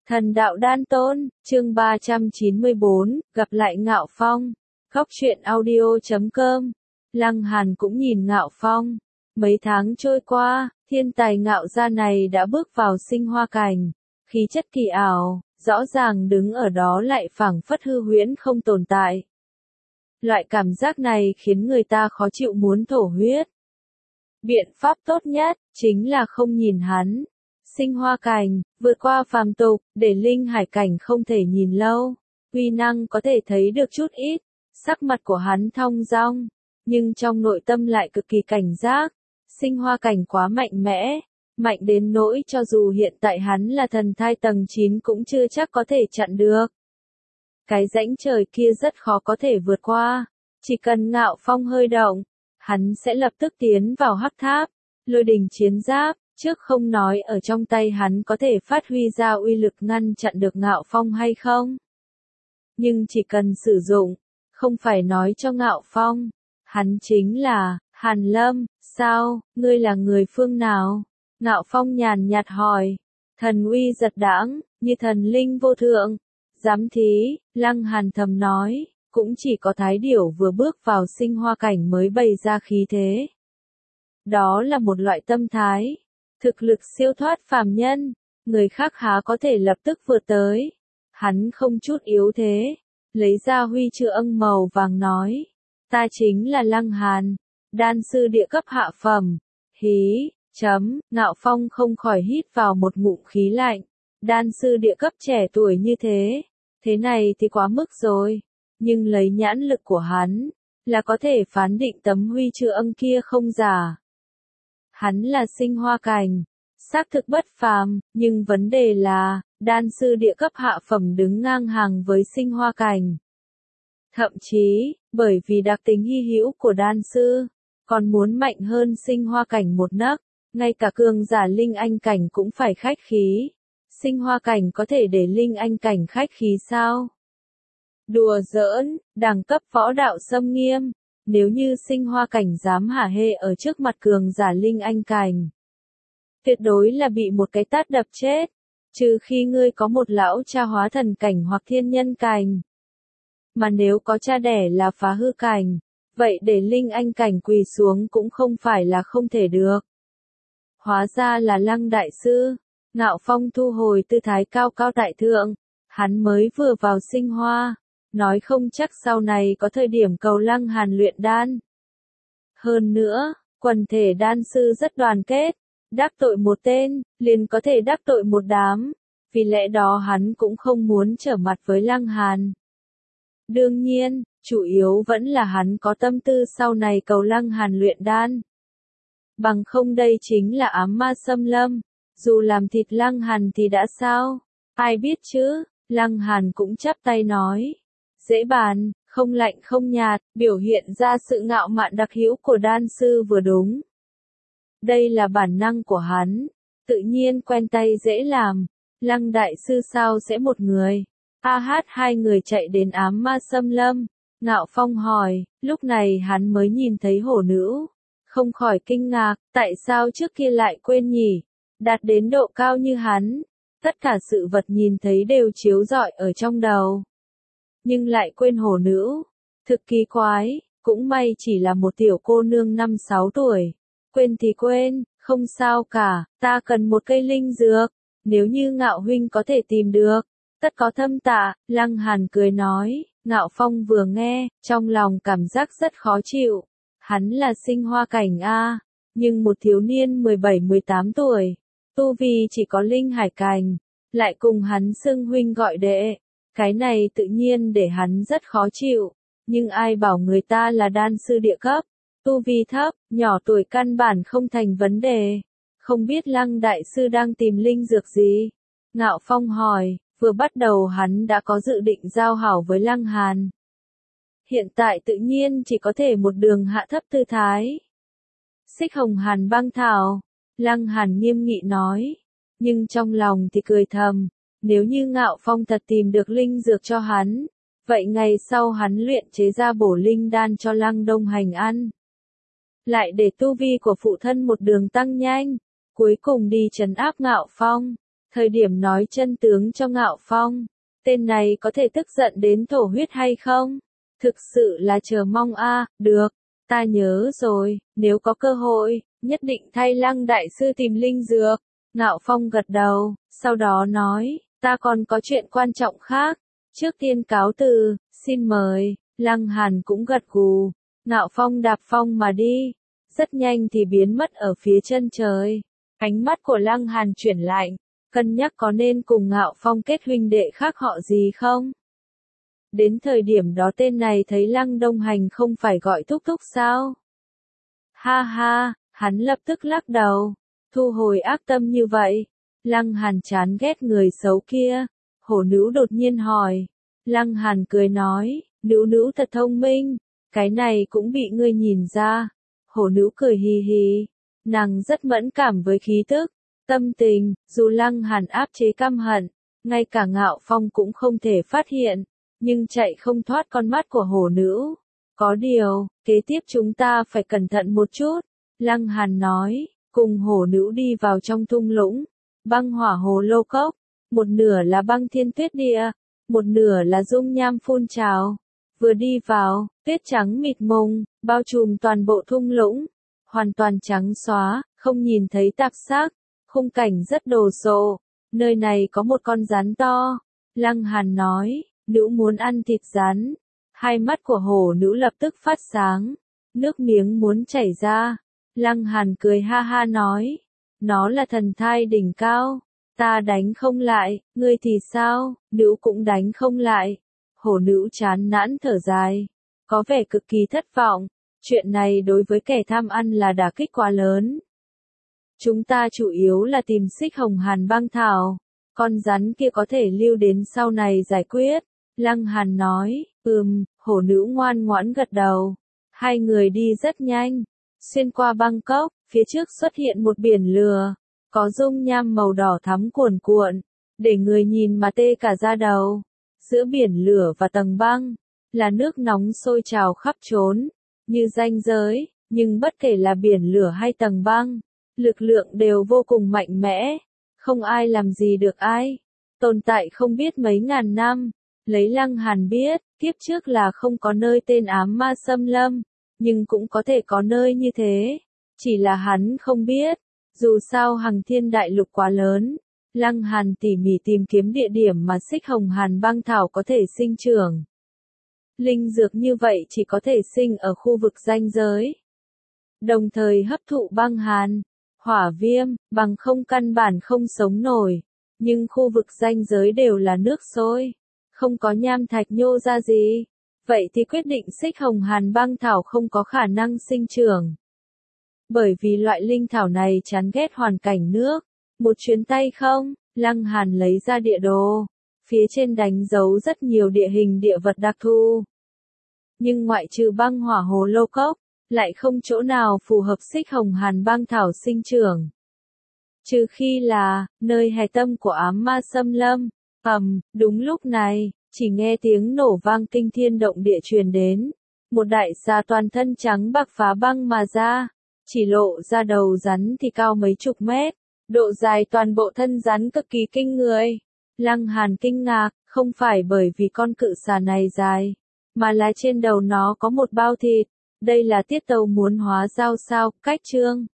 Thần đạo đan tôn, chương 394, gặp lại Ngạo Phong. Góc truyện audio.com. Lăng Hàn cũng nhìn Ngạo Phong. Mấy tháng trôi qua, thiên tài Ngạo gia này đã bước vào sinh hoa cảnh. Khí chất kỳ ảo, rõ ràng đứng ở đó lại phảng phất hư huyễn không tồn tại. Loại cảm giác này khiến người ta khó chịu muốn thổ huyết. Biện pháp tốt nhất, chính là không nhìn hắn. Sinh hoa cảnh, vượt qua phàm tục, để linh hải cảnh không thể nhìn lâu. Uy năng có thể thấy được chút ít, sắc mặt của hắn thong dong, nhưng trong nội tâm lại cực kỳ cảnh giác. Sinh hoa cảnh quá mạnh mẽ, mạnh đến nỗi cho dù hiện tại hắn là thần thai tầng 9 cũng chưa chắc có thể chặn được. Cái rãnh trời kia rất khó có thể vượt qua, chỉ cần Ngạo Phong hơi động, hắn sẽ lập tức tiến vào hắc tháp, lôi đình chiến giáp. Trước không nói ở trong tay hắn có thể phát huy ra uy lực ngăn chặn được Ngạo Phong hay không. Nhưng chỉ cần sử dụng, không phải nói cho Ngạo Phong, hắn chính là, Hàn Lâm, sao, ngươi là người phương nào? Ngạo Phong nhàn nhạt hỏi, thần uy giật đãng, như thần linh vô thượng. Giám thí, Lăng Hàn thầm nói, cũng chỉ có Thái Điểu vừa bước vào sinh hoa cảnh mới bày ra khí thế. Đó là một loại tâm thái. Thực lực siêu thoát phàm nhân, người khác há có thể lập tức vượt tới. Hắn không chút yếu thế, lấy ra huy chương màu vàng nói, ta chính là Lăng Hàn, đan sư địa cấp hạ phẩm. Hí, Ngạo Phong không khỏi hít vào một ngụm khí lạnh, đan sư địa cấp trẻ tuổi như thế này thì quá mức rồi, nhưng lấy nhãn lực của hắn, là có thể phán định tấm huy chương kia không giả. Hắn là sinh hoa cảnh, xác thực bất phàm, nhưng vấn đề là, đan sư địa cấp hạ phẩm đứng ngang hàng với sinh hoa cảnh. Thậm chí, bởi vì đặc tính hy hữu của đan sư, còn muốn mạnh hơn sinh hoa cảnh một nấc, ngay cả cường giả linh anh cảnh cũng phải khách khí. Sinh hoa cảnh có thể để linh anh cảnh khách khí sao? Đùa giỡn, đẳng cấp võ đạo xâm nghiêm. Nếu như sinh hoa cảnh dám hả hê ở trước mặt cường giả linh anh cảnh, tuyệt đối là bị một cái tát đập chết, trừ khi ngươi có một lão cha hóa thần cảnh hoặc thiên nhân cảnh. Mà nếu có cha đẻ là phá hư cảnh, vậy để linh anh cảnh quỳ xuống cũng không phải là không thể được. Hóa ra là Lăng đại sư. Ngạo Phong thu hồi tư thái cao cao tại thượng, hắn mới vừa vào sinh hoa. Nói không chắc sau này có thời điểm cầu Lăng Hàn luyện đan. Hơn nữa, quần thể đan sư rất đoàn kết, đắc tội một tên, liền có thể đắc tội một đám, vì lẽ đó hắn cũng không muốn trở mặt với Lăng Hàn. Đương nhiên, chủ yếu vẫn là hắn có tâm tư sau này cầu Lăng Hàn luyện đan. Bằng không đây chính là ám ma xâm lâm, dù làm thịt Lăng Hàn thì đã sao, ai biết chứ. Lăng Hàn cũng chắp tay nói. Dễ bàn, không lạnh không nhạt, biểu hiện ra sự ngạo mạn đặc hữu của đan sư vừa đúng. Đây là bản năng của hắn, tự nhiên quen tay dễ làm. Lăng đại sư sao sẽ một người? Hai người chạy đến ám ma xâm lâm. Ngạo Phong hỏi, lúc này hắn mới nhìn thấy hổ nữ. Không khỏi kinh ngạc, tại sao trước kia lại quên nhỉ? Đạt đến độ cao như hắn, tất cả sự vật nhìn thấy đều chiếu rọi ở trong đầu. Nhưng lại quên hổ nữ. Thực kỳ quái, cũng may chỉ là một tiểu cô nương 5-6 tuổi. Quên thì quên, không sao cả, ta cần một cây linh dược. Nếu như Ngạo huynh có thể tìm được, tất có thâm tạ. Lăng Hàn cười nói. Ngạo Phong vừa nghe, trong lòng cảm giác rất khó chịu. Hắn là sinh hoa cảnh A, nhưng một thiếu niên 17-18 tuổi, tu vi chỉ có linh hải cảnh, lại cùng hắn xưng huynh gọi đệ. Cái này tự nhiên để hắn rất khó chịu, nhưng ai bảo người ta là đan sư địa cấp, tu vi thấp, nhỏ tuổi căn bản không thành vấn đề. Không biết Lăng đại sư đang tìm linh dược gì? Ngạo Phong hỏi, vừa bắt đầu hắn đã có dự định giao hảo với Lăng Hàn. Hiện tại tự nhiên chỉ có thể một đường hạ thấp tư thái. Xích hồng hàn băng thảo, Lăng Hàn nghiêm nghị nói, nhưng trong lòng thì cười thầm. Nếu như Ngạo Phong thật tìm được linh dược cho hắn, vậy ngày sau hắn luyện chế ra bổ linh đan cho Lăng Đông Hành ăn. Lại để tu vi của phụ thân một đường tăng nhanh, cuối cùng đi trấn áp Ngạo Phong. Thời điểm nói chân tướng cho Ngạo Phong, tên này có thể tức giận đến thổ huyết hay không? Thực sự là chờ mong a, được, ta nhớ rồi, nếu có cơ hội, nhất định thay Lăng đại sư tìm linh dược. Ngạo Phong gật đầu, sau đó nói, ta còn có chuyện quan trọng khác, trước tiên cáo từ, xin mời. Lăng Hàn cũng gật gù, Ngạo Phong đạp phong mà đi, rất nhanh thì biến mất ở phía chân trời. Ánh mắt của Lăng Hàn chuyển lạnh, cân nhắc có nên cùng Ngạo Phong kết huynh đệ khác họ gì không? Đến thời điểm đó tên này thấy Lăng Đông Hành không phải gọi thúc thúc sao? Ha ha, hắn lập tức lắc đầu, thu hồi ác tâm như vậy. Lăng Hàn chán ghét người xấu kia. Hổ nữ đột nhiên hỏi. Lăng Hàn cười nói, nữ nữ thật thông minh, cái này cũng bị ngươi nhìn ra. Hổ nữ cười hì hì, nàng rất mẫn cảm với khí tức, tâm tình, dù Lăng Hàn áp chế căm hận, ngay cả Ngạo Phong cũng không thể phát hiện, nhưng chạy không thoát con mắt của hổ nữ. Có điều, kế tiếp chúng ta phải cẩn thận một chút, Lăng Hàn nói, cùng hổ nữ đi vào trong thung lũng, băng hỏa hồ lô cốc, một nửa là băng thiên tuyết địa, một nửa là dung nham phun trào. Vừa đi vào, tuyết trắng mịt mùng, bao trùm toàn bộ thung lũng, hoàn toàn trắng xóa, không nhìn thấy tạp xác, khung cảnh rất đồ sộ. Nơi này có một con rắn to. Lăng Hàn nói, nữ muốn ăn thịt rắn. Hai mắt của hổ nữ lập tức phát sáng, nước miếng muốn chảy ra. Lăng Hàn cười ha ha nói, nó là thần thai đỉnh cao, ta đánh không lại, ngươi thì sao, nữ cũng đánh không lại. Hổ nữ chán nản thở dài, có vẻ cực kỳ thất vọng, chuyện này đối với kẻ tham ăn là đả kích quá lớn. Chúng ta chủ yếu là tìm xích hồng hàn băng thảo, con rắn kia có thể lưu đến sau này giải quyết. Lăng Hàn nói, hổ nữ ngoan ngoãn gật đầu. Hai người đi rất nhanh, xuyên qua Bangkok, phía trước xuất hiện một biển lửa, có dung nham màu đỏ thắm cuồn cuộn, để người nhìn mà tê cả da đầu. Giữa biển lửa và tầng băng, là nước nóng sôi trào khắp trốn, như ranh giới, nhưng bất kể là biển lửa hay tầng băng, lực lượng đều vô cùng mạnh mẽ, không ai làm gì được ai, tồn tại không biết mấy ngàn năm. Lấy Lăng Hàn biết, kiếp trước là không có nơi tên ám ma xâm lâm, nhưng cũng có thể có nơi như thế, chỉ là hắn không biết. Dù sao Hằng Thiên Đại Lục quá lớn, Lăng Hàn tỉ mỉ tìm kiếm địa điểm mà xích hồng hàn băng thảo có thể sinh trưởng. Linh dược như vậy chỉ có thể sinh ở khu vực ranh giới, đồng thời hấp thụ băng hàn, hỏa viêm, bằng không căn bản không sống nổi, nhưng khu vực ranh giới đều là nước sôi, không có nham thạch nhô ra gì, vậy thì quyết định xích hồng hàn băng thảo không có khả năng sinh trưởng. Bởi vì loại linh thảo này chán ghét hoàn cảnh nước. Một chuyến tay không, Lăng Hàn lấy ra địa đồ, phía trên đánh dấu rất nhiều địa hình địa vật đặc thù. Nhưng ngoại trừ băng hỏa hồ lô cốc, lại không chỗ nào phù hợp xích hồng hàn băng thảo sinh trưởng. Trừ khi là, nơi hè tâm của ám ma xâm lâm. Đúng lúc này, chỉ nghe tiếng nổ vang kinh thiên động địa truyền đến. Một đại xà toàn thân trắng bạc phá băng mà ra, chỉ lộ ra đầu rắn thì cao mấy chục mét, độ dài toàn bộ thân rắn cực kỳ kinh người. Lăng Hàn kinh ngạc, không phải bởi vì con cự xà này dài, mà là trên đầu nó có một bao thịt. Đây là tiết tấu muốn hóa dao sao, cách chương.